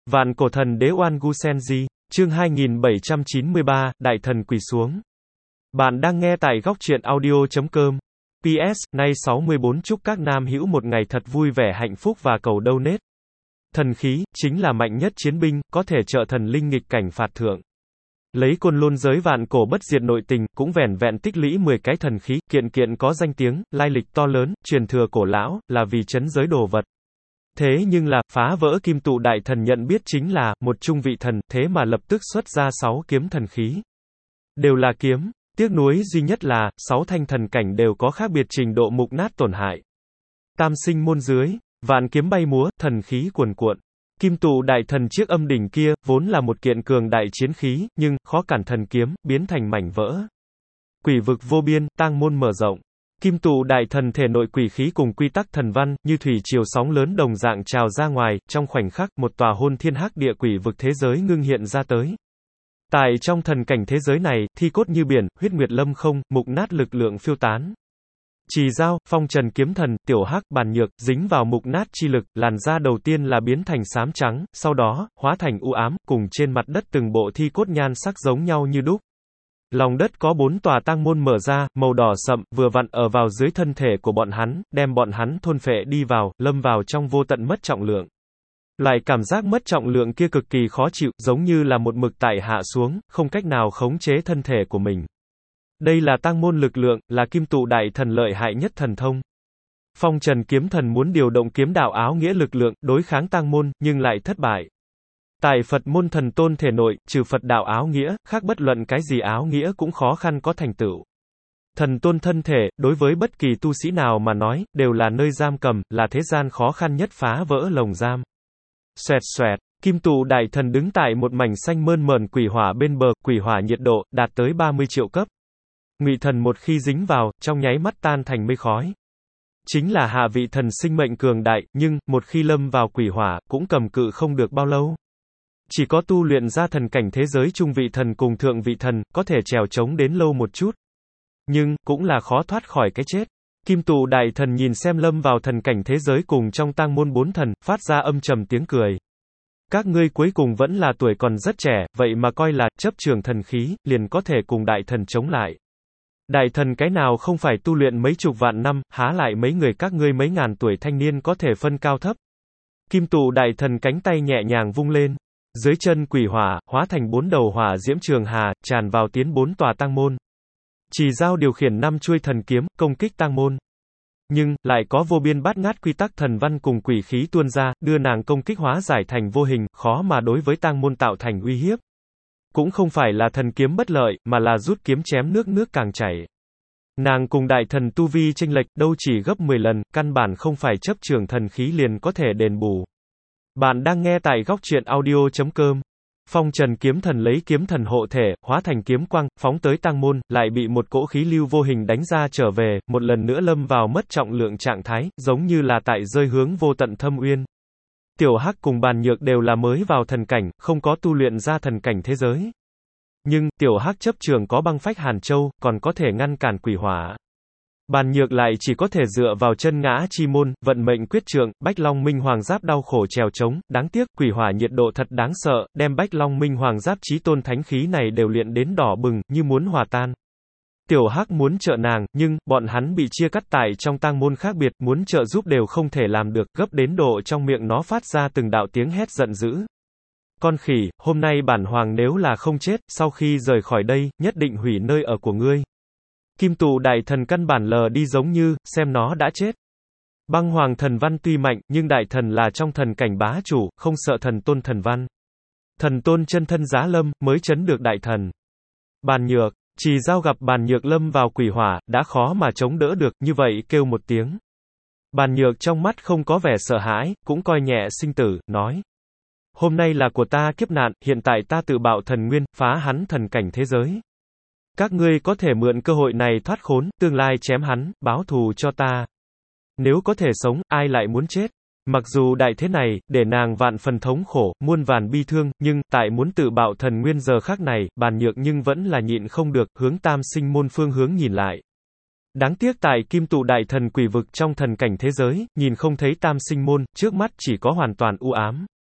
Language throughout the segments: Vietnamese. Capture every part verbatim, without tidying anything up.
Vạn cổ thần đế Oan Gu Senji, chương hai nghìn bảy trăm chín mươi ba, Đại thần quỳ xuống. Bạn đang nghe tại góc truyện audio chấm com. pê ét, nay sáu mươi bốn chúc các nam hữu một ngày thật vui vẻ hạnh phúc và cầu donate. Thần khí, chính là mạnh nhất chiến binh, có thể trợ thần linh nghịch cảnh phạt thượng. Lấy côn lôn giới vạn cổ bất diệt nội tình, cũng vẻn vẹn tích lũy mười cái thần khí, kiện kiện có danh tiếng, lai lịch to lớn, truyền thừa cổ lão, là vì chấn giới đồ vật. Thế nhưng là, phá vỡ kim tụ đại thần nhận biết chính là, một trung vị thần, thế mà lập tức xuất ra sáu kiếm thần khí. Đều là kiếm, tiếc nuối duy nhất là, sáu thanh thần cảnh đều có khác biệt trình độ mục nát tổn hại. Tam sinh môn dưới, vạn kiếm bay múa, thần khí cuồn cuộn. Kim tụ đại thần chiếc âm đỉnh kia, vốn là một kiện cường đại chiến khí, nhưng, khó cản thần kiếm, biến thành mảnh vỡ. Quỷ vực vô biên, tang môn mở rộng. Kim tụ đại thần thể nội quỷ khí cùng quy tắc thần văn, như thủy triều sóng lớn đồng dạng trào ra ngoài, trong khoảnh khắc, một tòa hôn thiên hắc địa quỷ vực thế giới ngưng hiện ra tới. Tại trong thần cảnh thế giới này, thi cốt như biển, huyết nguyệt lâm không, mục nát lực lượng phiêu tán. Trì dao, phong trần kiếm thần, tiểu hắc, bàn nhược, dính vào mục nát chi lực, làn da đầu tiên là biến thành xám trắng, sau đó, hóa thành u ám, cùng trên mặt đất từng bộ thi cốt nhan sắc giống nhau như đúc. Lòng đất có bốn tòa tang môn mở ra, màu đỏ sậm, vừa vặn ở vào dưới thân thể của bọn hắn, đem bọn hắn thôn phệ đi vào, lâm vào trong vô tận mất trọng lượng. Loại cảm giác mất trọng lượng kia cực kỳ khó chịu, giống như là một mực tại hạ xuống, không cách nào khống chế thân thể của mình. Đây là tang môn lực lượng, là kim tụ đại thần lợi hại nhất thần thông. Phong trần kiếm thần muốn điều động kiếm đạo áo nghĩa lực lượng, đối kháng tang môn, nhưng lại thất bại. Tại Phật môn thần tôn thể nội, trừ Phật đạo áo nghĩa, khác bất luận cái gì áo nghĩa cũng khó khăn có thành tựu. Thần tôn thân thể, đối với bất kỳ tu sĩ nào mà nói, đều là nơi giam cầm, là thế gian khó khăn nhất phá vỡ lồng giam. Xoẹt xoẹt, kim tụ đại thần đứng tại một mảnh xanh mơn mởn quỷ hỏa bên bờ, quỷ hỏa nhiệt độ, đạt tới ba mươi triệu cấp. Ngụy thần một khi dính vào, trong nháy mắt tan thành mây khói. Chính là hạ vị thần sinh mệnh cường đại, nhưng, một khi lâm vào quỷ hỏa, cũng cầm cự không được bao lâu. Chỉ có tu luyện ra thần cảnh thế giới trung vị thần cùng thượng vị thần, có thể trèo trống đến lâu một chút. Nhưng, cũng là khó thoát khỏi cái chết. Kim tụ đại thần nhìn xem lâm vào thần cảnh thế giới cùng trong tang môn bốn thần, phát ra âm trầm tiếng cười. Các ngươi cuối cùng vẫn là tuổi còn rất trẻ, vậy mà coi là, chấp trường thần khí, liền có thể cùng đại thần chống lại. Đại thần cái nào không phải tu luyện mấy chục vạn năm, há lại mấy người các ngươi mấy ngàn tuổi thanh niên có thể phân cao thấp. Kim tụ đại thần cánh tay nhẹ nhàng vung lên. Dưới chân quỷ hỏa, hóa thành bốn đầu hỏa diễm trường hà, tràn vào tiến bốn tòa tang môn. Trì dao điều khiển năm chuôi thần kiếm, công kích tang môn. Nhưng, lại có vô biên bát ngát quy tắc thần văn cùng quỷ khí tuôn ra, đưa nàng công kích hóa giải thành vô hình, khó mà đối với tang môn tạo thành uy hiếp. Cũng không phải là thần kiếm bất lợi, mà là rút kiếm chém nước nước càng chảy. Nàng cùng đại thần tu vi chênh lệch, đâu chỉ gấp mười lần, căn bản không phải chấp trường thần khí liền có thể đền bù. Bạn đang nghe tại góc truyện audio chấm com. Phong trần kiếm thần lấy kiếm thần hộ thể, hóa thành kiếm quang, phóng tới tang môn, lại bị một cỗ khí lưu vô hình đánh ra trở về, một lần nữa lâm vào mất trọng lượng trạng thái, giống như là tại rơi hướng vô tận thâm uyên. Tiểu hắc cùng bàn nhược đều là mới vào thần cảnh, không có tu luyện ra thần cảnh thế giới. Nhưng, tiểu hắc chấp trường có băng phách hàn châu, còn có thể ngăn cản quỷ hỏa. Bàn nhược lại chỉ có thể dựa vào chân ngã chi môn, vận mệnh quyết trượng, Bách Long Minh Hoàng Giáp đau khổ trèo trống, đáng tiếc, quỷ hỏa nhiệt độ thật đáng sợ, đem Bách Long Minh Hoàng Giáp chí tôn thánh khí này đều luyện đến đỏ bừng, như muốn hòa tan. Tiểu hắc muốn trợ nàng, nhưng, bọn hắn bị chia cắt tại trong tang môn khác biệt, muốn trợ giúp đều không thể làm được, gấp đến độ trong miệng nó phát ra từng đạo tiếng hét giận dữ. Con khỉ, hôm nay bản hoàng nếu là không chết, sau khi rời khỏi đây, nhất định hủy nơi ở của ngươi. Kim tụ đại thần căn bản lờ đi giống như, xem nó đã chết. Băng hoàng thần văn tuy mạnh, nhưng đại thần là trong thần cảnh bá chủ, không sợ thần tôn thần văn. Thần tôn chân thân giá lâm, mới chấn được đại thần. Bàn nhược, trì dao gặp bàn nhược lâm vào quỷ hỏa, đã khó mà chống đỡ được, như vậy kêu một tiếng. Bàn nhược trong mắt không có vẻ sợ hãi, cũng coi nhẹ sinh tử, nói. Hôm nay là của ta kiếp nạn, hiện tại ta tự bạo thần nguyên, phá hắn thần cảnh thế giới. Các ngươi có thể mượn cơ hội này thoát khốn, tương lai chém hắn, báo thù cho ta. Nếu có thể sống, ai lại muốn chết? Mặc dù đại thế này, để nàng vạn phần thống khổ, muôn vàn bi thương, nhưng, tại muốn tự bạo thần nguyên giờ khắc này, bàn nhược nhưng vẫn là nhịn không được, hướng tam sinh môn phương hướng nhìn lại. Đáng tiếc tại kim tụ đại thần quỷ vực trong thần cảnh thế giới, nhìn không thấy tam sinh môn, trước mắt chỉ có hoàn toàn u ám.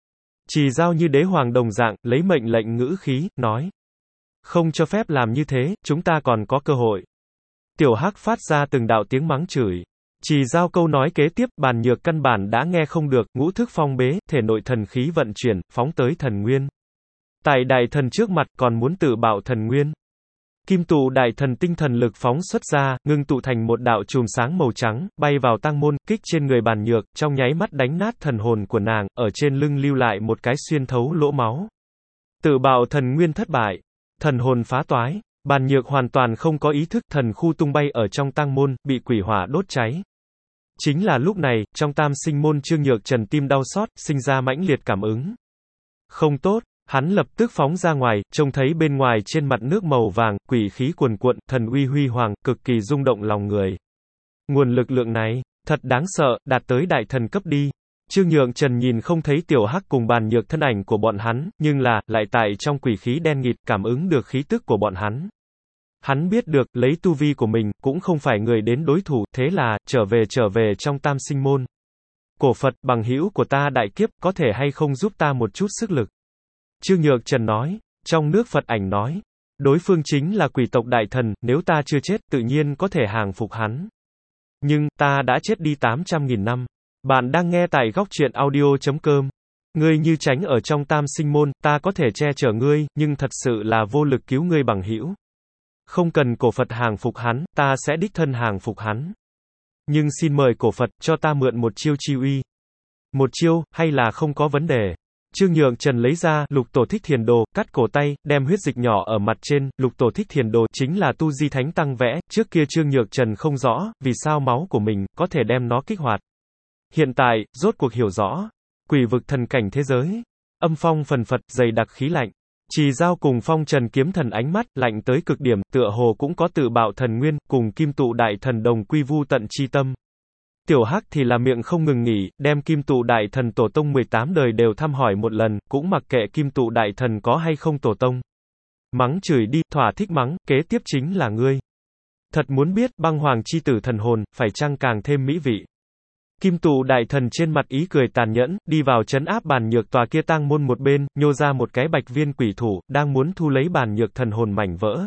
Trì Dao như đế hoàng đồng dạng, lấy mệnh lệnh ngữ khí, nói. Không cho phép làm như thế, chúng ta còn có cơ hội. Tiểu Hắc phát ra từng đạo tiếng mắng chửi. Trì Dao câu nói kế tiếp, Bàn Nhược căn bản đã nghe không được, ngũ thức phong bế, thể nội thần khí vận chuyển, phóng tới thần nguyên. Tại đại thần trước mặt, còn muốn tự bạo thần nguyên. Kim tụ đại thần tinh thần lực phóng xuất ra, ngưng tụ thành một đạo chùm sáng màu trắng, bay vào tăng môn, kích trên người Bàn Nhược, trong nháy mắt đánh nát thần hồn của nàng, ở trên lưng lưu lại một cái xuyên thấu lỗ máu. Tự bạo thần nguyên thất bại, thần hồn phá toái, Bàn Nhược hoàn toàn không có ý thức, thần khu tung bay ở trong tăng môn, bị quỷ hỏa đốt cháy. Chính là lúc này, trong tam sinh môn Trương Nhược Trần tim đau xót, sinh ra mãnh liệt cảm ứng. Không tốt. Hắn lập tức phóng ra ngoài, trông thấy bên ngoài trên mặt nước màu vàng, quỷ khí cuồn cuộn, thần uy huy hoàng, cực kỳ rung động lòng người. Nguồn lực lượng này, thật đáng sợ, đạt tới đại thần cấp đi. Trương Nhượng Trần nhìn không thấy Tiểu Hắc cùng Bàn Nhược thân ảnh của bọn hắn, nhưng là, lại tại trong quỷ khí đen nghịt, cảm ứng được khí tức của bọn hắn. Hắn biết được, lấy tu vi của mình, cũng không phải người đến đối thủ, thế là, trở về trở về trong tam sinh môn. Cổ Phật, bằng hữu của ta đại kiếp, có thể hay không giúp ta một chút sức lực? Trương Nhược Trần nói, trong nước Phật ảnh nói, đối phương chính là quỷ tộc đại thần, nếu ta chưa chết, tự nhiên có thể hàng phục hắn. Nhưng, ta đã chết đi tám trăm nghìn năm. Bạn đang nghe tại góc truyện audio chấm com. Ngươi như tránh ở trong tam sinh môn, ta có thể che chở ngươi, nhưng thật sự là vô lực cứu ngươi bằng hữu. Không cần cổ Phật hàng phục hắn, ta sẽ đích thân hàng phục hắn. Nhưng xin mời cổ Phật, cho ta mượn một chiêu chi uy. Một chiêu, hay là không có vấn đề. Trương Nhượng Trần lấy ra, Lục Tổ Thích Thiền Đồ, cắt cổ tay, đem huyết dịch nhỏ ở mặt trên, Lục Tổ Thích Thiền Đồ chính là tu di thánh tăng vẽ, trước kia Trương Nhượng Trần không rõ, vì sao máu của mình, có thể đem nó kích hoạt. Hiện tại, rốt cuộc hiểu rõ. Quỷ vực thần cảnh thế giới. Âm phong phần phật, dày đặc khí lạnh. Trì Dao cùng Phong Trần kiếm thần ánh mắt, lạnh tới cực điểm, tựa hồ cũng có tự bạo thần nguyên, cùng kim tụ đại thần đồng quy vu tận chi tâm. Tiểu Hắc thì là miệng không ngừng nghỉ, đem kim tụ đại thần tổ tông mười tám đời đều thăm hỏi một lần, cũng mặc kệ kim tụ đại thần có hay không tổ tông. Mắng chửi đi, thỏa thích mắng, kế tiếp chính là ngươi. Thật muốn biết, băng hoàng chi tử thần hồn, phải chăng càng thêm mỹ vị. Kim tụ đại thần trên mặt ý cười tàn nhẫn, đi vào trấn áp Bàn Nhược tòa kia tang môn một bên, nhô ra một cái bạch viên quỷ thủ, đang muốn thu lấy Bàn Nhược thần hồn mảnh vỡ.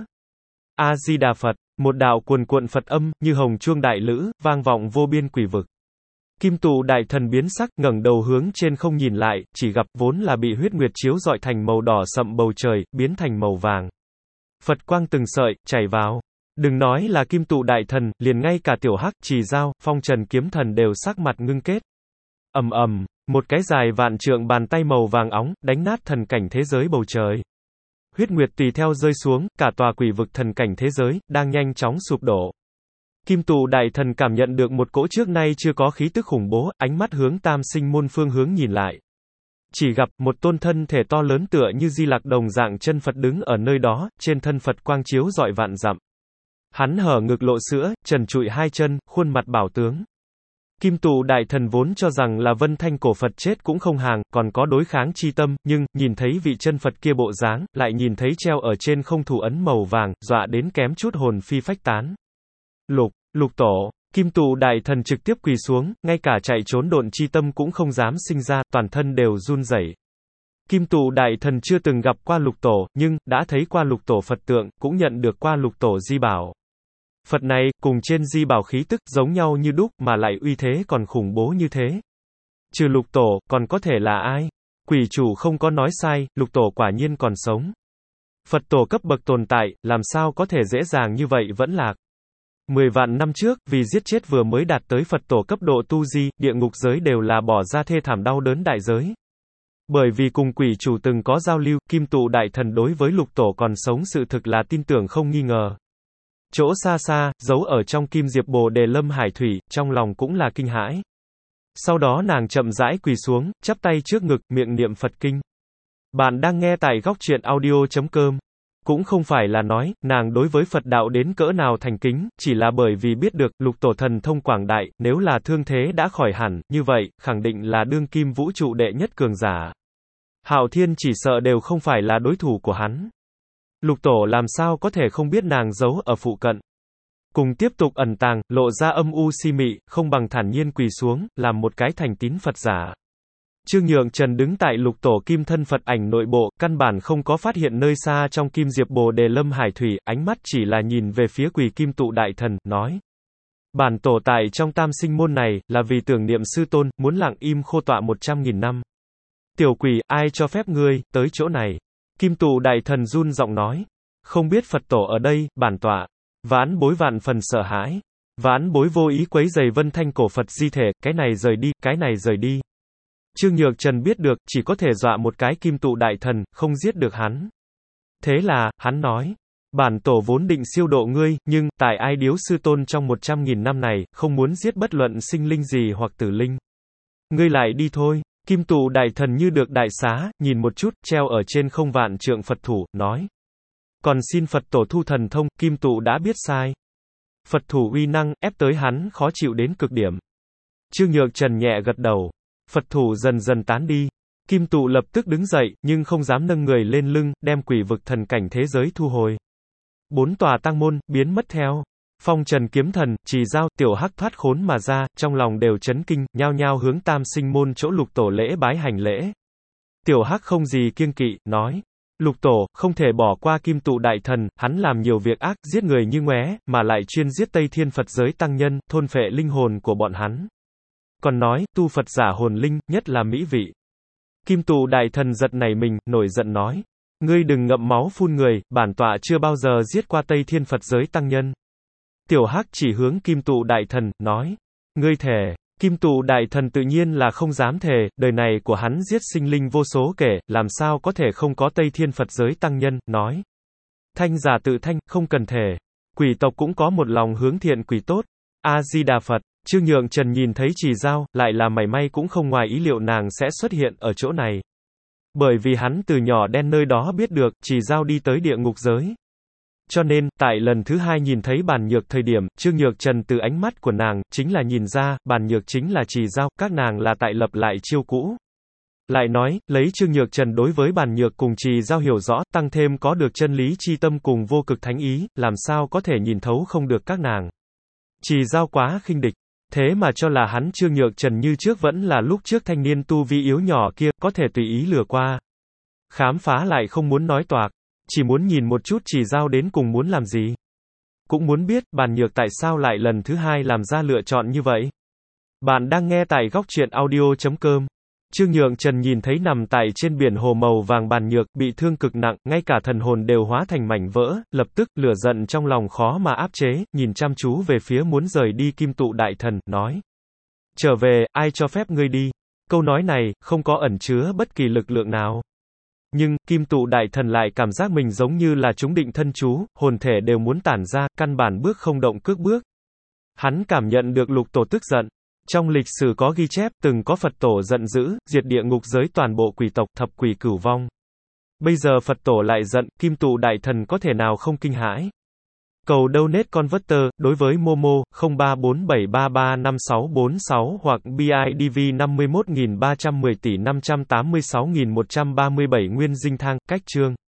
A-di-đà Phật, một đạo cuồn cuộn Phật âm, như hồng chuông đại lữ, vang vọng vô biên quỷ vực. Kim tụ đại thần biến sắc, ngẩng đầu hướng trên không nhìn lại, chỉ gặp vốn là bị huyết nguyệt chiếu rọi thành màu đỏ sậm bầu trời, biến thành màu vàng. Phật quang từng sợi, chảy vào. Đừng nói là kim tụ đại thần, liền ngay cả Tiểu Hắc, Trì Dao, Phong Trần kiếm thần đều sắc mặt ngưng kết. Ầm ầm, một cái dài vạn trượng bàn tay màu vàng óng, đánh nát thần cảnh thế giới bầu trời. Huyết nguyệt tùy theo rơi xuống, cả tòa quỷ vực thần cảnh thế giới, đang nhanh chóng sụp đổ. Kim tụ đại thần cảm nhận được một cỗ trước nay chưa có khí tức khủng bố, ánh mắt hướng tam sinh môn phương hướng nhìn lại. Chỉ gặp, một tôn thân thể to lớn tựa như Di Lặc đồng dạng chân Phật đứng ở nơi đó, trên thân Phật quang chiếu rọi vạn dặm. Hắn hở ngực lộ sữa, trần trụi hai chân, khuôn mặt bảo tướng. Kim tụ đại thần vốn cho rằng là Vân Thanh cổ Phật chết cũng không hàng, còn có đối kháng chi tâm, nhưng, nhìn thấy vị chân Phật kia bộ dáng, lại nhìn thấy treo ở trên không thủ ấn màu vàng, dọa đến kém chút hồn phi phách tán. Lục, lục tổ, kim tụ đại thần trực tiếp quỳ xuống, ngay cả chạy trốn độn chi tâm cũng không dám sinh ra, toàn thân đều run rẩy. Kim tụ đại thần chưa từng gặp qua lục tổ, nhưng, đã thấy qua lục tổ Phật tượng, cũng nhận được qua lục tổ di bảo. Phật này, cùng trên di bảo khí tức, giống nhau như đúc, mà lại uy thế còn khủng bố như thế. Trừ lục tổ, còn có thể là ai? Quỷ chủ không có nói sai, lục tổ quả nhiên còn sống. Phật tổ cấp bậc tồn tại, làm sao có thể dễ dàng như vậy vẫn lạc. Mười vạn năm trước, vì giết chết vừa mới đạt tới Phật tổ cấp độ tu di, địa ngục giới đều là bỏ ra thê thảm đau đớn đại giới. Bởi vì cùng quỷ chủ từng có giao lưu, kim tụ đại thần đối với lục tổ còn sống sự thực là tin tưởng không nghi ngờ. Chỗ xa xa, giấu ở trong kim diệp bồ đề lâm hải thủy, trong lòng cũng là kinh hãi. Sau đó nàng chậm rãi quỳ xuống, chắp tay trước ngực, miệng niệm Phật kinh. Bạn đang nghe tại góc truyện audio chấm com. Cũng không phải là nói, nàng đối với Phật đạo đến cỡ nào thành kính, chỉ là bởi vì biết được, lục tổ thần thông quảng đại, nếu là thương thế đã khỏi hẳn, như vậy, khẳng định là đương kim vũ trụ đệ nhất cường giả. Hạo Thiên chỉ sợ đều không phải là đối thủ của hắn. Lục tổ làm sao có thể không biết nàng giấu ở phụ cận. Cùng tiếp tục ẩn tàng, lộ ra âm u si mị, không bằng thản nhiên quỳ xuống, làm một cái thành tín Phật giả. Trương Nhượng Trần đứng tại lục tổ kim thân Phật ảnh nội bộ, căn bản không có phát hiện nơi xa trong kim diệp bồ đề lâm hải thủy, ánh mắt chỉ là nhìn về phía quỳ kim tụ đại thần, nói. Bản tổ tại trong tam sinh môn này, là vì tưởng niệm sư tôn, muốn lặng im khô tọa một trăm nghìn năm. Tiểu quỷ, ai cho phép ngươi, tới chỗ này? Kim tụ đại thần run giọng nói. Không biết Phật tổ ở đây, bản tọa. Vãn bối vạn phần sợ hãi. Vãn bối vô ý quấy giày vân thanh cổ Phật di thể, cái này rời đi, cái này rời đi. Trương Nhược Trần biết được, chỉ có thể dọa một cái kim tụ đại thần, không giết được hắn. Thế là, hắn nói. Bản tổ vốn định siêu độ ngươi, nhưng, tại ai điếu sư tôn trong một trăm nghìn năm này, không muốn giết bất luận sinh linh gì hoặc tử linh. Ngươi lại đi thôi. Kim tụ đại thần như được đại xá, nhìn một chút, treo ở trên không vạn trượng Phật thủ, nói. Còn xin Phật tổ thu thần thông, kim tụ đã biết sai. Phật thủ uy năng, ép tới hắn khó chịu đến cực điểm. Trương Nhược Trần nhẹ gật đầu. Phật thủ dần dần tán đi. Kim tụ lập tức đứng dậy, nhưng không dám nâng người lên lưng, đem quỷ vực thần cảnh thế giới thu hồi. Bốn tòa tăng môn, biến mất theo. Phong trần kiếm thần, trì giao, tiểu hắc thoát khốn mà ra, trong lòng đều chấn kinh, nhao nhao hướng tam sinh môn chỗ lục tổ lễ bái hành lễ. Tiểu hắc không gì kiêng kỵ, nói. Lục tổ, không thể bỏ qua kim tụ đại thần, hắn làm nhiều việc ác, giết người như ngoé, mà lại chuyên giết Tây Thiên Phật giới tăng nhân, thôn phệ linh hồn của bọn hắn. Còn nói, tu Phật giả hồn linh, nhất là mỹ vị. Kim tụ đại thần giật nảy mình, nổi giận nói. Ngươi đừng ngậm máu phun người, bản tọa chưa bao giờ giết qua Tây Thiên Phật giới tăng nhân. Tiểu hắc chỉ hướng kim tụ đại thần, nói. Ngươi thề. Kim tụ đại thần tự nhiên là không dám thề, đời này của hắn giết sinh linh vô số kể, làm sao có thể không có Tây Thiên Phật giới tăng nhân, nói. Thanh giả tự thanh, không cần thề. Quỷ tộc cũng có một lòng hướng thiện quỷ tốt. A-di-đà Phật. Trương Nhượng Trần nhìn thấy trì giao, lại là mảy may cũng không ngoài ý liệu nàng sẽ xuất hiện ở chỗ này. Bởi vì hắn từ nhỏ đen nơi đó biết được, trì giao đi tới địa ngục giới. Cho nên, tại lần thứ hai nhìn thấy bàn nhược thời điểm, Trương Nhược Trần từ ánh mắt của nàng, chính là nhìn ra, bàn nhược chính là trì giao, các nàng là tại lập lại chiêu cũ. Lại nói, lấy Trương Nhược Trần đối với bàn nhược cùng trì giao hiểu rõ, tăng thêm có được chân lý chi tâm cùng vô cực thánh ý, làm sao có thể nhìn thấu không được các nàng. Trì giao quá khinh địch. Thế mà cho là hắn Trương Nhược Trần như trước vẫn là lúc trước thanh niên tu vi yếu nhỏ kia, có thể tùy ý lừa qua. Khám phá lại không muốn nói toạc. Chỉ muốn nhìn một chút trì giao đến cùng muốn làm gì. Cũng muốn biết, bàn nhược tại sao lại lần thứ hai làm ra lựa chọn như vậy. Bạn đang nghe tại góc truyện audio chấm com. Trương Nhượng Trần nhìn thấy nằm tại trên biển hồ màu vàng bàn nhược, bị thương cực nặng, ngay cả thần hồn đều hóa thành mảnh vỡ, lập tức, lửa giận trong lòng khó mà áp chế, nhìn chăm chú về phía muốn rời đi kim tụ đại thần, nói. Trở về, ai cho phép ngươi đi? Câu nói này, không có ẩn chứa bất kỳ lực lượng nào. Nhưng, kim tụ đại thần lại cảm giác mình giống như là chúng định thân chú, hồn thể đều muốn tản ra, căn bản bước không động cước bước. Hắn cảm nhận được lục tổ tức giận. Trong lịch sử có ghi chép, từng có Phật tổ giận dữ, diệt địa ngục giới toàn bộ quỷ tộc, thập quỷ cửu vong. Bây giờ Phật tổ lại giận, kim tụ đại thần có thể nào không kinh hãi. Cầu donate converter, đối với Momo, không ba bốn bảy ba ba năm sáu bốn sáu hoặc bê i đê vê năm mươi mốt nghìn ba trăm mười tỷ năm trăm tám mươi sáu nghìn một trăm ba mươi bảy nguyên dinh thang, cách chương.